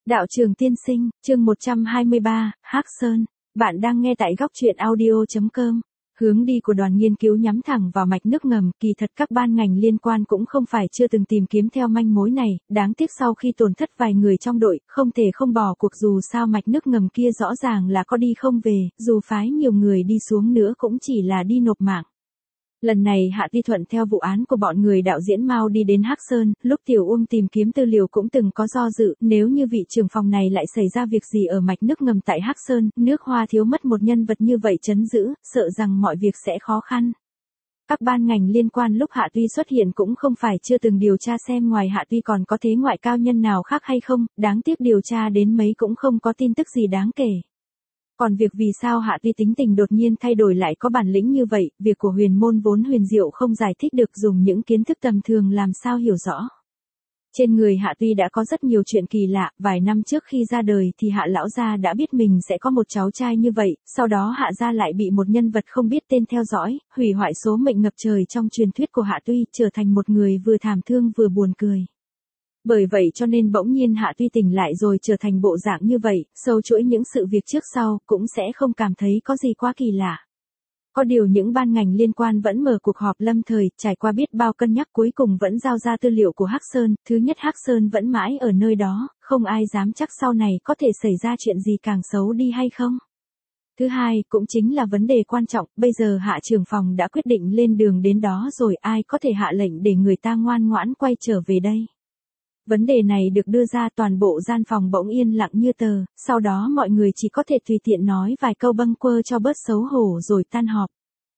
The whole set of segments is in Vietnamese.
Đạo trường tiên sinh, chương 123, Hắc Sơn. Bạn đang nghe tại góc truyện audio.com. Hướng đi của đoàn nghiên cứu nhắm thẳng vào mạch nước ngầm, kỳ thật các ban ngành liên quan cũng không phải chưa từng tìm kiếm theo manh mối này, đáng tiếc sau khi tổn thất vài người trong đội, không thể không bỏ cuộc dù sao mạch nước ngầm kia rõ ràng là có đi không về, dù phái nhiều người đi xuống nữa cũng chỉ là đi nộp mạng. Lần này Hạ Ti thuận theo vụ án của bọn người đạo diễn Mao đi đến Hắc Sơn, lúc Tiểu Uông tìm kiếm tư liệu cũng từng có do dự, nếu như vị trưởng phòng này lại xảy ra việc gì ở mạch nước ngầm tại Hắc Sơn, nước Hoa thiếu mất một nhân vật như vậy trấn giữ, sợ rằng mọi việc sẽ khó khăn. Các ban ngành liên quan lúc Hạ Tuy xuất hiện cũng không phải chưa từng điều tra xem ngoài Hạ Tuy còn có thế ngoại cao nhân nào khác hay không, đáng tiếc điều tra đến mấy cũng không có tin tức gì đáng kể. Còn việc vì sao Hạ Tuy tính tình đột nhiên thay đổi lại có bản lĩnh như vậy, việc của huyền môn vốn huyền diệu không giải thích được dùng những kiến thức tầm thường làm sao hiểu rõ. Trên người Hạ Tuy đã có rất nhiều chuyện kỳ lạ, vài năm trước khi ra đời thì Hạ lão gia đã biết mình sẽ có một cháu trai như vậy, sau đó Hạ gia lại bị một nhân vật không biết tên theo dõi, hủy hoại số mệnh ngập trời trong truyền thuyết của Hạ Tuy, trở thành một người vừa thảm thương vừa buồn cười. Bởi vậy cho nên bỗng nhiên Hạ Tuy tỉnh lại rồi trở thành bộ dạng như vậy, sâu chuỗi những sự việc trước sau, cũng sẽ không cảm thấy có gì quá kỳ lạ. Có điều những ban ngành liên quan vẫn mở cuộc họp lâm thời, trải qua biết bao cân nhắc cuối cùng vẫn giao ra tư liệu của Hắc Sơn, thứ nhất Hắc Sơn vẫn mãi ở nơi đó, không ai dám chắc sau này có thể xảy ra chuyện gì càng xấu đi hay không. Thứ hai, cũng chính là vấn đề quan trọng, bây giờ Hạ trưởng phòng đã quyết định lên đường đến đó rồi, ai có thể hạ lệnh để người ta ngoan ngoãn quay trở về đây. Vấn đề này được đưa ra toàn bộ gian phòng bỗng yên lặng như tờ, sau đó mọi người chỉ có thể tùy tiện nói vài câu bâng quơ cho bớt xấu hổ rồi tan họp.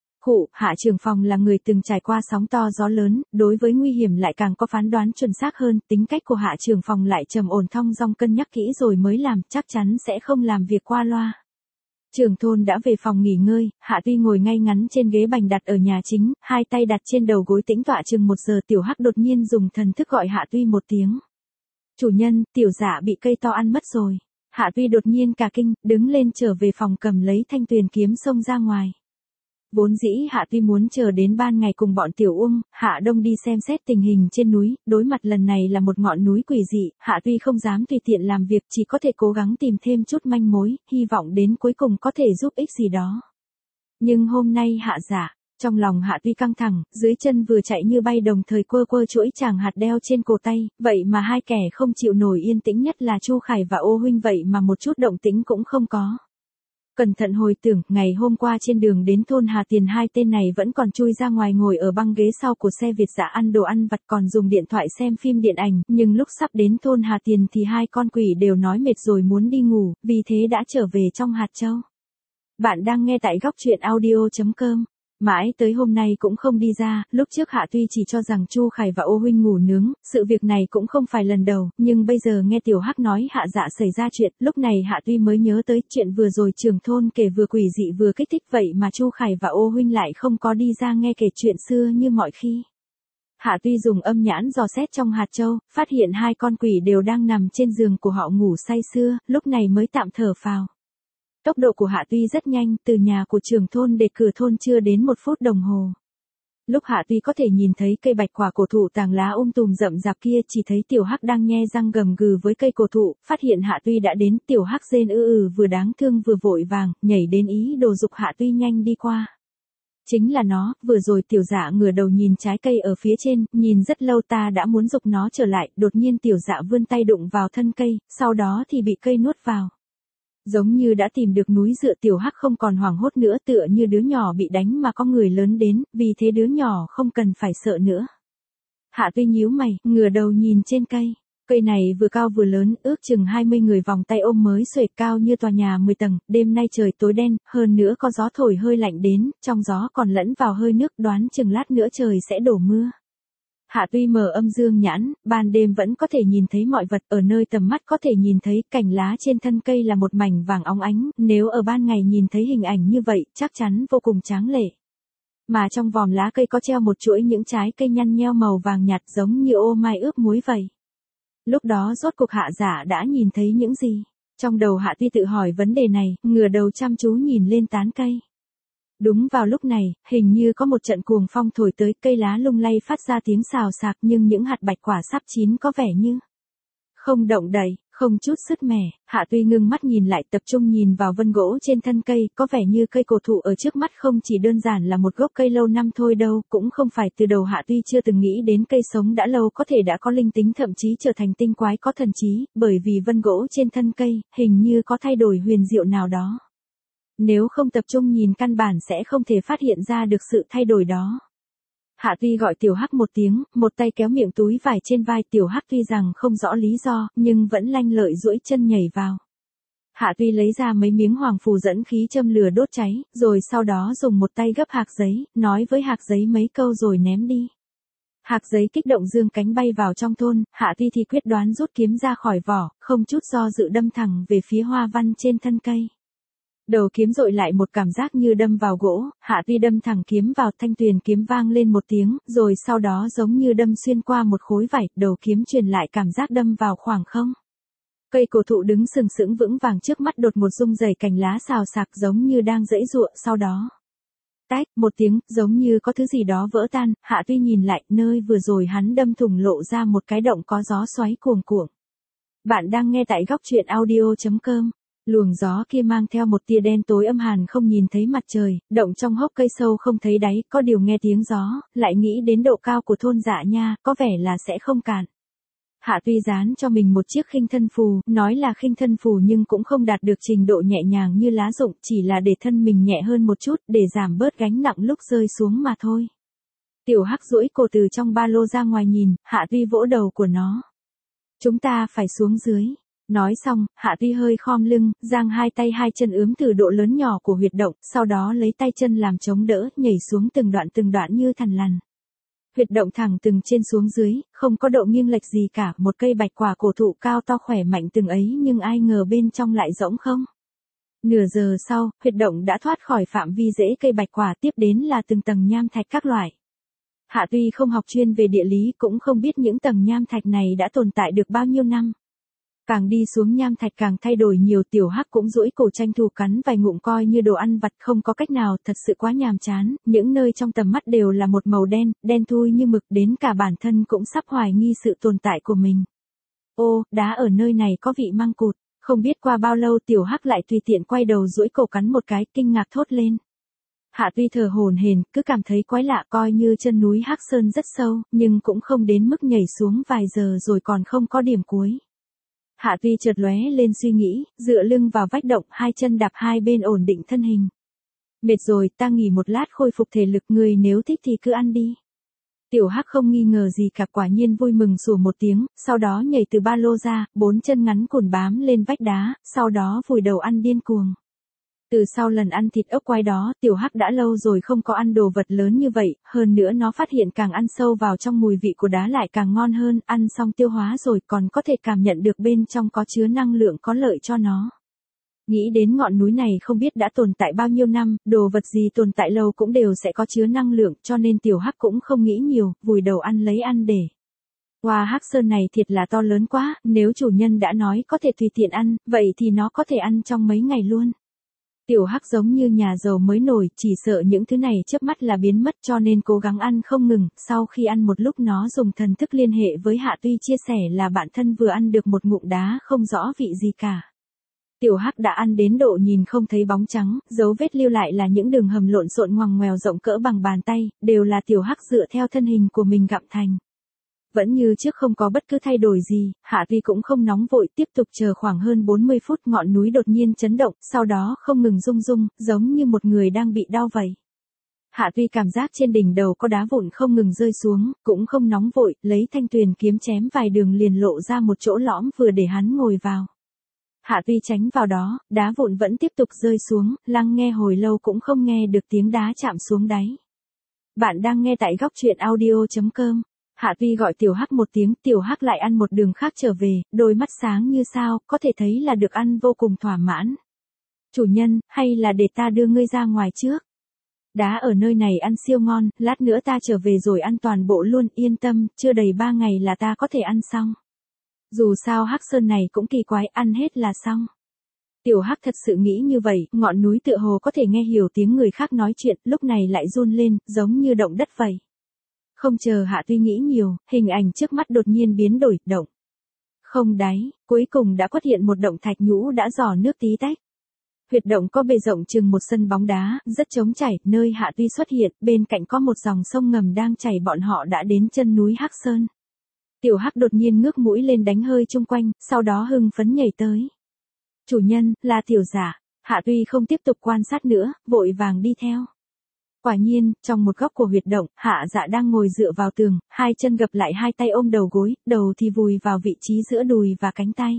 Hạ trưởng phòng là người từng trải qua sóng to gió lớn, đối với nguy hiểm lại càng có phán đoán chuẩn xác hơn, tính cách của Hạ trưởng phòng lại trầm ổn thong dong cân nhắc kỹ rồi mới làm, chắc chắn sẽ không làm việc qua loa. Trưởng thôn đã về phòng nghỉ ngơi, Hạ Tuy ngồi ngay ngắn trên ghế bành đặt ở nhà chính, hai tay đặt trên đầu gối tĩnh tọa chừng 1 giờ. Tiểu Hắc đột nhiên dùng thần thức gọi Hạ Tuy một tiếng. Chủ nhân, tiểu dạ bị cây to ăn mất rồi. Hạ Tuy đột nhiên cả kinh, đứng lên trở về phòng cầm lấy thanh tuyền kiếm xông ra ngoài. Vốn dĩ Hạ Tuy muốn chờ đến ban ngày cùng bọn Tiểu Uông, Hạ Đông đi xem xét tình hình trên núi, đối mặt lần này là một ngọn núi quỷ dị, Hạ Tuy không dám tùy tiện làm việc, chỉ có thể cố gắng tìm thêm chút manh mối, hy vọng đến cuối cùng có thể giúp ích gì đó. Nhưng hôm nay Hạ giả, trong lòng Hạ Tuy căng thẳng, dưới chân vừa chạy như bay đồng thời quơ quơ chuỗi chàng hạt đeo trên cổ tay, vậy mà hai kẻ không chịu nổi yên tĩnh nhất là Chu Khải và Ô huynh vậy mà một chút động tĩnh cũng không có. Cẩn thận hồi tưởng, ngày hôm qua trên đường đến thôn Hà Tiền hai tên này vẫn còn chui ra ngoài ngồi ở băng ghế sau của xe Việt Dã ăn đồ ăn vặt còn dùng điện thoại xem phim điện ảnh, nhưng lúc sắp đến thôn Hà Tiền thì hai con quỷ đều nói mệt rồi muốn đi ngủ, vì thế đã trở về trong hạt châu. Bạn đang nghe tại góc truyện audio.com. Mãi tới hôm nay cũng không đi ra, lúc trước Hạ Tuy chỉ cho rằng Chu Khải và Ô huynh ngủ nướng, sự việc này cũng không phải lần đầu, nhưng bây giờ nghe Tiểu Hắc nói Hạ dạ xảy ra chuyện, lúc này Hạ Tuy mới nhớ tới chuyện vừa rồi trưởng thôn kể vừa quỷ dị vừa kích thích vậy mà Chu Khải và Ô huynh lại không có đi ra nghe kể chuyện xưa như mọi khi. Hạ Tuy dùng âm nhãn dò xét trong hạt châu, phát hiện hai con quỷ đều đang nằm trên giường của họ ngủ say sưa, lúc này mới tạm thở phào. Tốc độ của Hạ Tuy rất nhanh, từ nhà của trưởng thôn đến cửa thôn chưa đến 1 phút đồng hồ. Lúc Hạ Tuy có thể nhìn thấy cây bạch quả cổ thụ tàng lá tùm rậm rạp kia, chỉ thấy Tiểu Hắc đang nhe răng gầm gừ với cây cổ thụ, phát hiện Hạ Tuy đã đến, Tiểu Hắc rên vừa đáng thương vừa vội vàng, nhảy đến ý đồ giục Hạ Tuy nhanh đi qua. Chính là nó, vừa rồi Tiểu Dạ ngửa đầu nhìn trái cây ở phía trên, nhìn rất lâu ta đã muốn giục nó trở lại, đột nhiên Tiểu Dạ vươn tay đụng vào thân cây, sau đó thì bị cây nuốt vào. Giống như đã tìm được núi dựa, Tiểu Hắc không còn hoảng hốt nữa, tựa như đứa nhỏ bị đánh mà có người lớn đến, vì thế đứa nhỏ không cần phải sợ nữa. Hạ Tuy nhíu mày, ngửa đầu nhìn trên cây. Cây này vừa cao vừa lớn, ước chừng 20 người vòng tay ôm mới xuể, cao như tòa nhà 10 tầng, đêm nay trời tối đen, hơn nữa có gió thổi hơi lạnh đến, trong gió còn lẫn vào hơi nước, đoán chừng lát nữa trời sẽ đổ mưa. Hạ Tuy mở âm dương nhãn, ban đêm vẫn có thể nhìn thấy mọi vật, ở nơi tầm mắt có thể nhìn thấy cành lá trên thân cây là một mảnh vàng óng ánh, nếu ở ban ngày nhìn thấy hình ảnh như vậy, chắc chắn vô cùng tráng lệ. Mà trong vòm lá cây có treo một chuỗi những trái cây nhăn nheo màu vàng nhạt giống như ô mai ướp muối vậy. Lúc đó rốt cuộc Hạ giả đã nhìn thấy những gì? Trong đầu Hạ Tuy tự hỏi vấn đề này, ngửa đầu chăm chú nhìn lên tán cây. Đúng vào lúc này, hình như có một trận cuồng phong thổi tới, cây lá lung lay phát ra tiếng xào xạc, nhưng những hạt bạch quả sắp chín có vẻ như không động đậy, Không chút sứt mẻ, Hạ Tuy ngưng mắt nhìn lại, tập trung nhìn vào vân gỗ trên thân cây, có vẻ như cây cổ thụ ở trước mắt không chỉ đơn giản là một gốc cây lâu năm thôi đâu, cũng không phải từ đầu Hạ Tuy chưa từng nghĩ đến cây sống đã lâu có thể đã có linh tính, thậm chí trở thành tinh quái có thần trí, bởi vì vân gỗ trên thân cây, hình như có thay đổi huyền diệu nào đó. Nếu không tập trung nhìn căn bản sẽ không thể phát hiện ra được sự thay đổi đó. Hạ Tuy gọi Tiểu Hắc một tiếng, một tay kéo miệng túi vải trên vai Tiểu Hắc, tuy rằng không rõ lý do, nhưng vẫn lanh lợi duỗi chân nhảy vào. Hạ Tuy lấy ra mấy miếng hoàng phù dẫn khí châm lửa đốt cháy, rồi sau đó dùng một tay gấp hạc giấy, nói với hạc giấy mấy câu rồi ném đi. Hạc giấy kích động dương cánh bay vào trong thôn, Hạ Tuy thì quyết đoán rút kiếm ra khỏi vỏ, không chút do dự đâm thẳng về phía hoa văn trên thân cây. Đầu kiếm dội lại một cảm giác như đâm vào gỗ, Hạ Tuy đâm thẳng kiếm vào, thanh tuyền kiếm vang lên một tiếng, rồi sau đó giống như đâm xuyên qua một khối vải, đầu kiếm truyền lại cảm giác đâm vào khoảng không. Cây cổ thụ đứng sừng sững vững vàng trước mắt đột một rung rẩy, cành lá xào xạc giống như đang giãy giụa, sau đó tách một tiếng, giống như có thứ gì đó vỡ tan, Hạ Tuy nhìn lại, nơi vừa rồi hắn đâm thủng lộ ra một cái động có gió xoáy cuồng cuộn. Bạn đang nghe tại góc truyện audio.com. Luồng gió kia mang theo một tia đen tối âm hàn, không nhìn thấy mặt trời, động trong hốc cây sâu không thấy đáy, có điều nghe tiếng gió, lại nghĩ đến độ cao của thôn Dạ Nha, có vẻ là sẽ không cạn. Hạ Tuy dán cho mình một chiếc khinh thân phù, nói là khinh thân phù nhưng cũng không đạt được trình độ nhẹ nhàng như lá rụng, chỉ là để thân mình nhẹ hơn một chút, để giảm bớt gánh nặng lúc rơi xuống mà thôi. Tiểu Hắc duỗi cổ từ trong ba lô ra ngoài nhìn, Hạ Tuy vỗ đầu của nó. Chúng ta phải xuống dưới. Nói xong, Hạ Tuy hơi khom lưng, giang hai tay hai chân ướm từ độ lớn nhỏ của huyệt động, sau đó lấy tay chân làm chống đỡ, nhảy xuống từng đoạn như thằn lằn. Huyệt động thẳng từng trên xuống dưới, không có độ nghiêng lệch gì cả, một cây bạch quả cổ thụ cao to khỏe mạnh từng ấy, nhưng ai ngờ bên trong lại rỗng không. Nửa giờ sau, huyệt động đã thoát khỏi phạm vi rễ cây bạch quả, tiếp đến là từng tầng nham thạch các loại. Hạ Tuy không học chuyên về địa lý, cũng không biết những tầng nham thạch này đã tồn tại được bao nhiêu năm. Càng đi xuống nham thạch càng thay đổi nhiều, Tiểu Hắc cũng duỗi cổ tranh thủ cắn vài ngụm coi như đồ ăn vặt, không có cách nào, thật sự quá nhàm chán, những nơi trong tầm mắt đều là một màu đen, đen thui như mực, đến cả bản thân cũng sắp hoài nghi sự tồn tại của mình. Ô, đá ở nơi này có vị măng cụt, không biết qua bao lâu Tiểu Hắc lại tùy tiện quay đầu duỗi cổ cắn một cái, kinh ngạc thốt lên. Hạ Tuy thở hổn hển, cứ cảm thấy quái lạ, coi như chân núi Hắc Sơn rất sâu, nhưng cũng không đến mức nhảy xuống vài giờ rồi còn không có điểm cuối. Hạ Tuy chợt lóe lên suy nghĩ, dựa lưng vào vách động, hai chân đạp hai bên ổn định thân hình. Mệt rồi, ta nghỉ một lát khôi phục thể lực, người nếu thích thì cứ ăn đi. Tiểu Hắc không nghi ngờ gì cả, quả nhiên vui mừng sủa một tiếng, sau đó nhảy từ ba lô ra, bốn chân ngắn cùn bám lên vách đá, sau đó vùi đầu ăn điên cuồng. Từ sau lần ăn thịt ốc quái đó, Tiểu Hắc đã lâu rồi không có ăn đồ vật lớn như vậy, hơn nữa nó phát hiện càng ăn sâu vào trong mùi vị của đá lại càng ngon hơn, ăn xong tiêu hóa rồi còn có thể cảm nhận được bên trong có chứa năng lượng có lợi cho nó. Nghĩ đến ngọn núi này không biết đã tồn tại bao nhiêu năm, đồ vật gì tồn tại lâu cũng đều sẽ có chứa năng lượng, cho nên Tiểu Hắc cũng không nghĩ nhiều, vùi đầu ăn lấy ăn để. Wow, Hắc Sơn này thiệt là to lớn quá, nếu chủ nhân đã nói có thể tùy tiện ăn, vậy thì nó có thể ăn trong mấy ngày luôn. Tiểu Hắc giống như nhà giàu mới nổi, chỉ sợ những thứ này chớp mắt là biến mất, cho nên cố gắng ăn không ngừng, sau khi ăn một lúc nó dùng thần thức liên hệ với Hạ Tuy chia sẻ là bản thân vừa ăn được một ngụm đá không rõ vị gì cả. Tiểu Hắc đã ăn đến độ nhìn không thấy bóng trắng, dấu vết lưu lại là những đường hầm lộn xộn ngoằn ngoèo rộng cỡ bằng bàn tay, đều là Tiểu Hắc dựa theo thân hình của mình gặm thành. Vẫn như trước không có bất cứ thay đổi gì, Hạ Tuy cũng không nóng vội, tiếp tục chờ khoảng hơn 40 phút, ngọn núi đột nhiên chấn động, sau đó không ngừng rung rung, giống như một người đang bị đau vậy. Hạ Tuy cảm giác trên đỉnh đầu có đá vụn không ngừng rơi xuống, cũng không nóng vội, lấy thanh tuyền kiếm chém vài đường liền lộ ra một chỗ lõm vừa để hắn ngồi vào. Hạ Tuy tránh vào đó, đá vụn vẫn tiếp tục rơi xuống, lắng nghe hồi lâu cũng không nghe được tiếng đá chạm xuống đáy. Bạn đang nghe tại góc truyện audio.com. Hạ Tuy gọi Tiểu Hắc một tiếng, Tiểu Hắc lại ăn một đường khác trở về, đôi mắt sáng như sao, có thể thấy là được ăn vô cùng thỏa mãn. Chủ nhân, hay là để ta đưa ngươi ra ngoài trước? Đá ở nơi này ăn siêu ngon, lát nữa ta trở về rồi ăn toàn bộ luôn, yên tâm, chưa đầy 3 ngày là ta có thể ăn xong. Dù sao Hắc Sơn này cũng kỳ quái, ăn hết là xong. Tiểu Hắc thật sự nghĩ như vậy, ngọn núi tựa hồ có thể nghe hiểu tiếng người khác nói chuyện, lúc này lại run lên, giống như động đất vậy. Không chờ Hạ Tuy nghĩ nhiều, hình ảnh trước mắt đột nhiên biến đổi, động. không đáy, cuối cùng đã xuất hiện một động thạch nhũ đã rò nước tí tách. Huyệt động có bề rộng chừng một sân bóng đá, rất trống chảy, nơi Hạ Tuy xuất hiện, bên cạnh có một dòng sông ngầm đang chảy, bọn họ đã đến chân núi Hắc Sơn. Tiểu Hắc đột nhiên ngước mũi lên đánh hơi chung quanh, sau đó hưng phấn nhảy tới. Chủ nhân, là tiểu giả. Hạ Tuy không tiếp tục quan sát nữa, vội vàng đi theo. Quả nhiên, trong một góc của huyệt động, Hạ Dạ đang ngồi dựa vào tường, hai chân gập lại, hai tay ôm đầu gối, đầu thì vùi vào vị trí giữa đùi và cánh tay.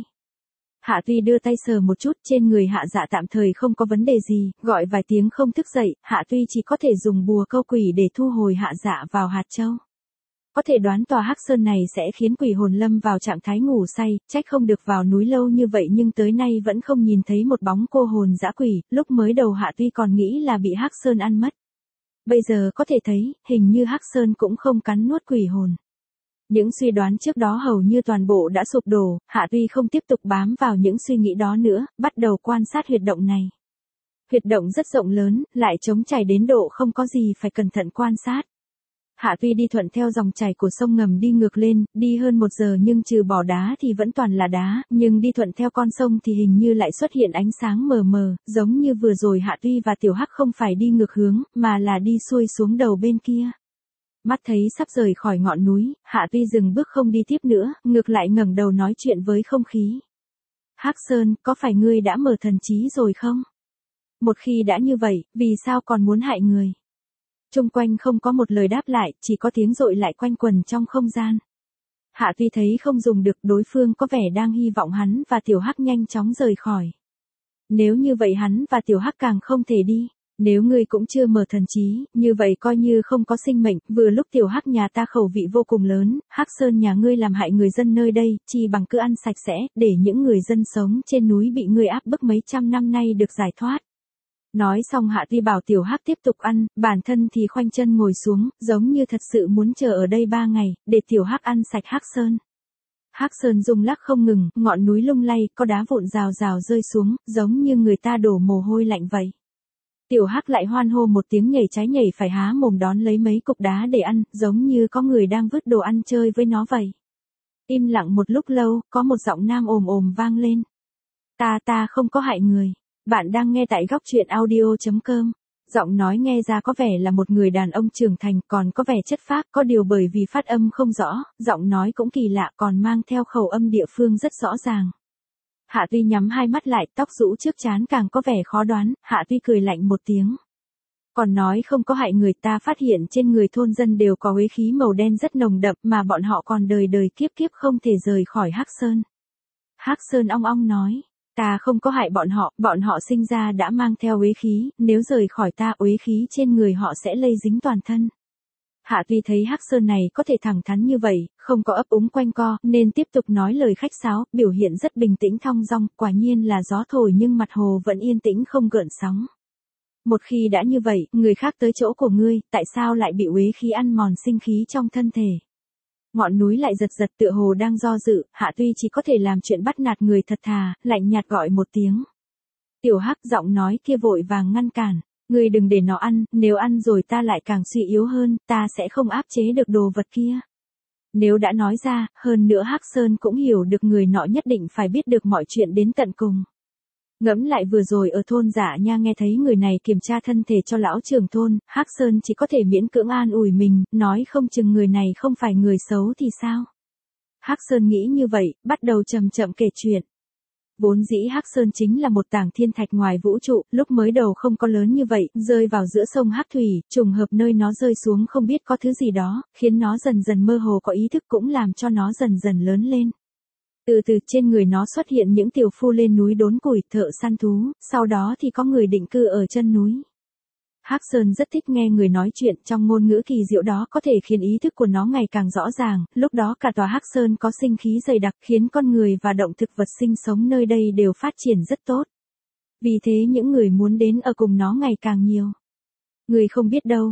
Hạ Tuy đưa tay sờ một chút, trên người Hạ Dạ tạm thời không có vấn đề gì, gọi vài tiếng không thức dậy, Hạ Tuy chỉ có thể dùng bùa câu quỷ để thu hồi Hạ Dạ vào hạt châu. Có thể đoán tòa Hắc Sơn này sẽ khiến quỷ hồn lâm vào trạng thái ngủ say, trách không được vào núi lâu như vậy nhưng tới nay vẫn không nhìn thấy một bóng cô hồn dã quỷ, lúc mới đầu Hạ Tuy còn nghĩ là bị Hắc Sơn ăn mất. Bây giờ có thể thấy, hình như Hắc Sơn cũng không cắn nuốt quỷ hồn. Những suy đoán trước đó hầu như toàn bộ đã sụp đổ, Hạ Tuy không tiếp tục bám vào những suy nghĩ đó nữa, bắt đầu quan sát huyệt động này. Huyệt động rất rộng lớn, lại trống chảy đến độ không có gì phải cẩn thận quan sát. Hạ Tuy đi thuận theo dòng chảy của sông ngầm đi ngược lên, đi hơn 1 giờ nhưng trừ bỏ đá thì vẫn toàn là đá, nhưng đi thuận theo con sông thì hình như lại xuất hiện ánh sáng mờ mờ, giống như vừa rồi Hạ Tuy và Tiểu Hắc không phải đi ngược hướng, mà là đi xuôi xuống đầu bên kia. Mắt thấy sắp rời khỏi ngọn núi, Hạ Tuy dừng bước không đi tiếp nữa, ngược lại ngẩng đầu nói chuyện với không khí. Hắc Sơn, có phải ngươi đã mở thần trí rồi không? Một khi đã như vậy, vì sao còn muốn hại người? Chung quanh không có một lời đáp lại, chỉ có tiếng dội lại quanh quần trong không gian. Hạ Tuy thấy không dùng được, đối phương có vẻ đang hy vọng hắn và Tiểu Hắc nhanh chóng rời khỏi. Nếu như vậy hắn và Tiểu Hắc càng không thể đi. Nếu ngươi cũng chưa mở thần trí, như vậy coi như không có sinh mệnh, vừa lúc Tiểu Hắc nhà ta khẩu vị vô cùng lớn, Hắc Sơn nhà ngươi làm hại người dân nơi đây, chi bằng cứ ăn sạch sẽ, để những người dân sống trên núi bị ngươi áp bức mấy trăm năm nay được giải thoát. Nói xong Hạ Tuy bảo Tiểu Hắc tiếp tục ăn, bản thân thì khoanh chân ngồi xuống, giống như thật sự muốn chờ ở đây 3 ngày, để Tiểu Hắc ăn sạch Hắc Sơn. Hắc Sơn rung lắc không ngừng, ngọn núi lung lay, có đá vụn rào rào rơi xuống, giống như người ta đổ mồ hôi lạnh vậy. Tiểu Hắc lại hoan hô một tiếng, nhảy trái nhảy phải há mồm đón lấy mấy cục đá để ăn, giống như có người đang vứt đồ ăn chơi với nó vậy. Im lặng một lúc lâu, có một giọng nam ồm ồm vang lên. Ta không có hại người. Bạn đang nghe tại góc truyện audio.com. Giọng nói nghe ra có vẻ là một người đàn ông trưởng thành, còn có vẻ chất phác, có điều bởi vì phát âm không rõ, giọng nói cũng kỳ lạ, còn mang theo khẩu âm địa phương rất rõ ràng. Hạ Tuy nhắm hai mắt lại, tóc rũ trước trán càng có vẻ khó đoán, Hạ Tuy cười lạnh một tiếng. Còn nói không có hại người, ta phát hiện trên người thôn dân đều có uế khí màu đen rất nồng đậm, mà bọn họ còn đời đời kiếp kiếp không thể rời khỏi Hắc Sơn. Hắc Sơn ong ong nói. Ta không có hại bọn họ sinh ra đã mang theo uế khí, nếu rời khỏi ta uế khí trên người họ sẽ lây dính toàn thân. Hạ Tuy thấy Hắc Sơn này có thể thẳng thắn như vậy, không có ấp úng quanh co, nên tiếp tục nói lời khách sáo, biểu hiện rất bình tĩnh thong dong, quả nhiên là gió thổi nhưng mặt hồ vẫn yên tĩnh không gợn sóng. Một khi đã như vậy, người khác tới chỗ của ngươi, tại sao lại bị uế khí ăn mòn sinh khí trong thân thể? Ngọn núi lại giật giật tựa hồ đang do dự, Hạ Tuy chỉ có thể làm chuyện bắt nạt người thật thà, lạnh nhạt gọi một tiếng. Tiểu Hắc giọng nói kia vội vàng ngăn cản. Ngươi đừng để nó ăn, nếu ăn rồi ta lại càng suy yếu hơn, ta sẽ không áp chế được đồ vật kia. Nếu đã nói ra, hơn nữa Hắc Sơn cũng hiểu được người nọ nhất định phải biết được mọi chuyện đến tận cùng. Ngẫm lại vừa rồi ở thôn Dạ Nha nghe thấy người này kiểm tra thân thể cho lão trưởng thôn, Hắc Sơn chỉ có thể miễn cưỡng an ủi mình, nói không chừng người này không phải người xấu thì sao. Hắc Sơn nghĩ như vậy, bắt đầu chậm chậm kể chuyện. Vốn dĩ Hắc Sơn chính là một tảng thiên thạch ngoài vũ trụ, lúc mới đầu không có lớn như vậy, rơi vào giữa sông Hắc Thủy, trùng hợp nơi nó rơi xuống không biết có thứ gì đó, khiến nó dần dần mơ hồ có ý thức, cũng làm cho nó dần dần lớn lên. Từ từ trên người nó xuất hiện những tiểu phu lên núi đốn củi, thợ săn thú, sau đó thì có người định cư ở chân núi. Hắc Sơn rất thích nghe người nói chuyện, trong ngôn ngữ kỳ diệu đó có thể khiến ý thức của nó ngày càng rõ ràng, lúc đó cả tòa Hắc Sơn có sinh khí dày đặc khiến con người và động thực vật sinh sống nơi đây đều phát triển rất tốt. Vì thế những người muốn đến ở cùng nó ngày càng nhiều. Người không biết đâu,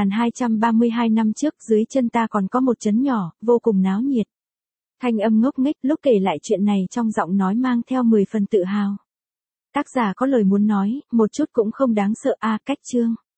1232 năm trước dưới chân ta còn có một trấn nhỏ, vô cùng náo nhiệt. Thanh âm ngốc nghếch lúc kể lại chuyện này trong giọng nói mang theo 10 phần tự hào. Tác giả có lời muốn nói, một chút cũng không đáng sợ. Cách chương